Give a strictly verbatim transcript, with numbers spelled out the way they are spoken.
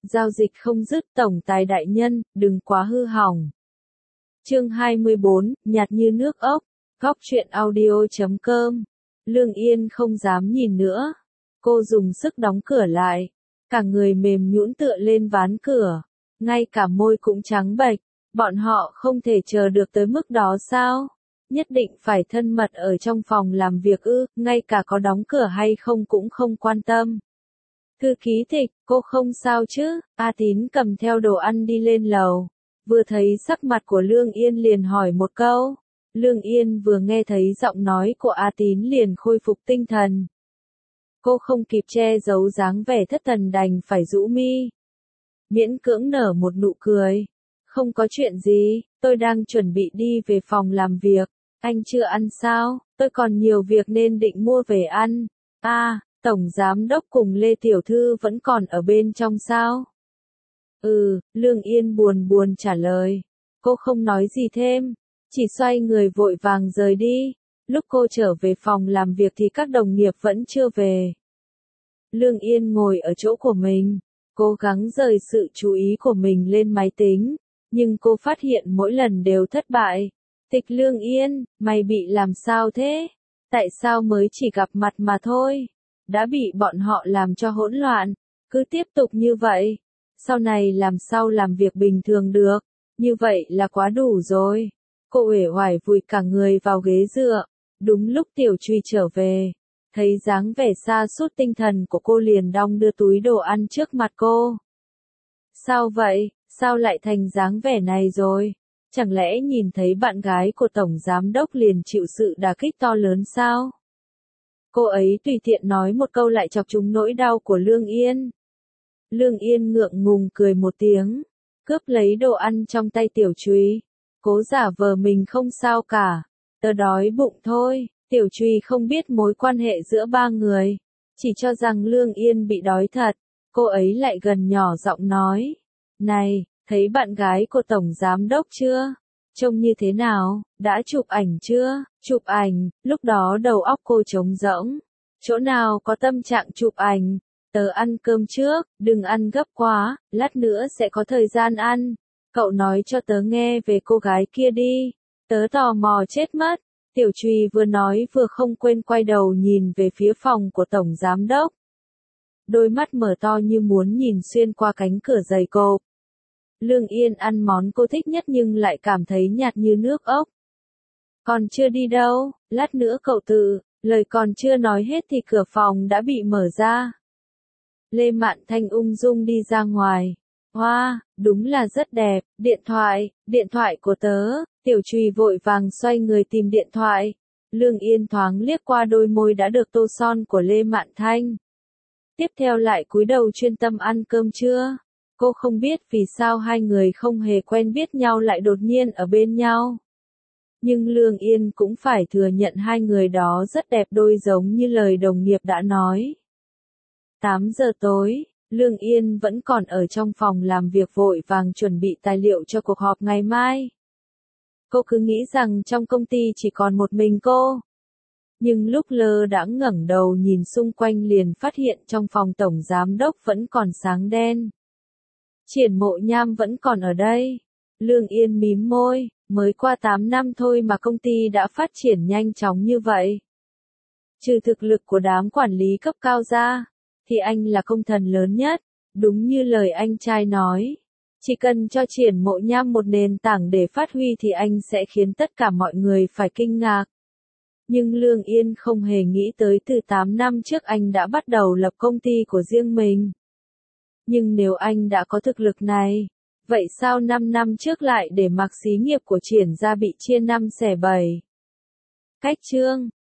giao dịch không dứt tổng tài đại nhân, đừng quá hư hỏng. Chương hai mươi bốn, nhạt như nước ốc, góc truyện audio chấm com. Lương Yên không dám nhìn nữa. Cô dùng sức đóng cửa lại. Cả người mềm nhũn tựa lên ván cửa. Ngay cả môi cũng trắng bệch. Bọn họ không thể chờ được tới mức đó sao? Nhất định phải thân mật ở trong phòng làm việc ư, ngay cả có đóng cửa hay không cũng không quan tâm. Thư ký Tịch, cô không sao chứ? A Tín cầm theo đồ ăn đi lên lầu. Vừa thấy sắc mặt của Lương Yên liền hỏi một câu. Lương Yên vừa nghe thấy giọng nói của A Tín liền khôi phục tinh thần. Cô không kịp che giấu dáng vẻ thất thần đành phải rũ mi. Miễn cưỡng nở một nụ cười. Không có chuyện gì, tôi đang chuẩn bị đi về phòng làm việc. Anh chưa ăn sao? Tôi còn nhiều việc nên định mua về ăn. À, Tổng Giám Đốc cùng Lê Tiểu Thư vẫn còn ở bên trong sao? Ừ, Lương Yên buồn buồn trả lời. Cô không nói gì thêm, chỉ xoay người vội vàng rời đi. Lúc cô trở về phòng làm việc thì các đồng nghiệp vẫn chưa về. Lương Yên ngồi ở chỗ của mình, cố gắng rời sự chú ý của mình lên máy tính, nhưng cô phát hiện mỗi lần đều thất bại. Tịch Lương Yên, mày bị làm sao thế? Tại sao mới chỉ gặp mặt mà thôi? Đã bị bọn họ làm cho hỗn loạn, cứ tiếp tục như vậy. Sau này làm sao làm việc bình thường được, như vậy là quá đủ rồi. Cô uể oải vùi cả người vào ghế dựa, đúng lúc Tiểu Truy trở về. Thấy dáng vẻ sa sút tinh thần của cô liền đong đưa túi đồ ăn trước mặt cô. Sao vậy, sao lại thành dáng vẻ này rồi? Chẳng lẽ nhìn thấy bạn gái của Tổng Giám Đốc liền chịu sự đả kích to lớn sao? Cô ấy tùy tiện nói một câu lại chọc trúng nỗi đau của Lương Yên. Lương Yên ngượng ngùng cười một tiếng, cướp lấy đồ ăn trong tay Tiểu Truy. Cố giả vờ mình không sao cả, tớ đói bụng thôi. Tiểu Truy không biết mối quan hệ giữa ba người, chỉ cho rằng Lương Yên bị đói thật. Cô ấy lại gần nhỏ giọng nói, này, thấy bạn gái của Tổng Giám Đốc chưa? Trông như thế nào, đã chụp ảnh chưa? Chụp ảnh, lúc đó đầu óc cô trống rỗng. Chỗ nào có tâm trạng chụp ảnh? Tớ ăn cơm trước, đừng ăn gấp quá, lát nữa sẽ có thời gian ăn. Cậu nói cho tớ nghe về cô gái kia đi, tớ tò mò chết mất. Tiểu Truy vừa nói vừa không quên quay đầu nhìn về phía phòng của Tổng Giám Đốc. Đôi mắt mở to như muốn nhìn xuyên qua cánh cửa dày cộp. Lương Yên ăn món cô thích nhất nhưng lại cảm thấy nhạt như nước ốc. Còn chưa đi đâu, lát nữa cậu tự, lời còn chưa nói hết thì cửa phòng đã bị mở ra. Lê Mạn Thanh ung dung đi ra ngoài. Hoa, wow, đúng là rất đẹp, điện thoại, điện thoại của tớ. Tiểu Truy vội vàng xoay người tìm điện thoại. Lương Yên thoáng liếc qua đôi môi đã được tô son của Lê Mạn Thanh. Tiếp theo lại cúi đầu chuyên tâm ăn cơm trưa. Cô không biết vì sao hai người không hề quen biết nhau lại đột nhiên ở bên nhau. Nhưng Lương Yên cũng phải thừa nhận hai người đó rất đẹp đôi giống như lời đồng nghiệp đã nói. tám giờ tối, Lương Yên vẫn còn ở trong phòng làm việc vội vàng chuẩn bị tài liệu cho cuộc họp ngày mai. Cô cứ nghĩ rằng trong công ty chỉ còn một mình cô. Nhưng lúc lơ đãng ngẩng đầu nhìn xung quanh liền phát hiện trong phòng Tổng Giám Đốc vẫn còn sáng đen. Triển Mộ Nham vẫn còn ở đây. Lương Yên mím môi, mới qua tám năm thôi mà công ty đã phát triển nhanh chóng như vậy. Trừ thực lực của đám quản lý cấp cao ra, thì anh là công thần lớn nhất, đúng như lời anh trai nói. Chỉ cần cho Triển Mộ Nham một nền tảng để phát huy thì anh sẽ khiến tất cả mọi người phải kinh ngạc. Nhưng Lương Yên không hề nghĩ tới từ tám năm trước anh đã bắt đầu lập công ty của riêng mình. Nhưng nếu anh đã có thực lực này, vậy sao năm năm trước lại để mặc xí nghiệp của Triển ra bị chia năm xẻ bảy? Cách chương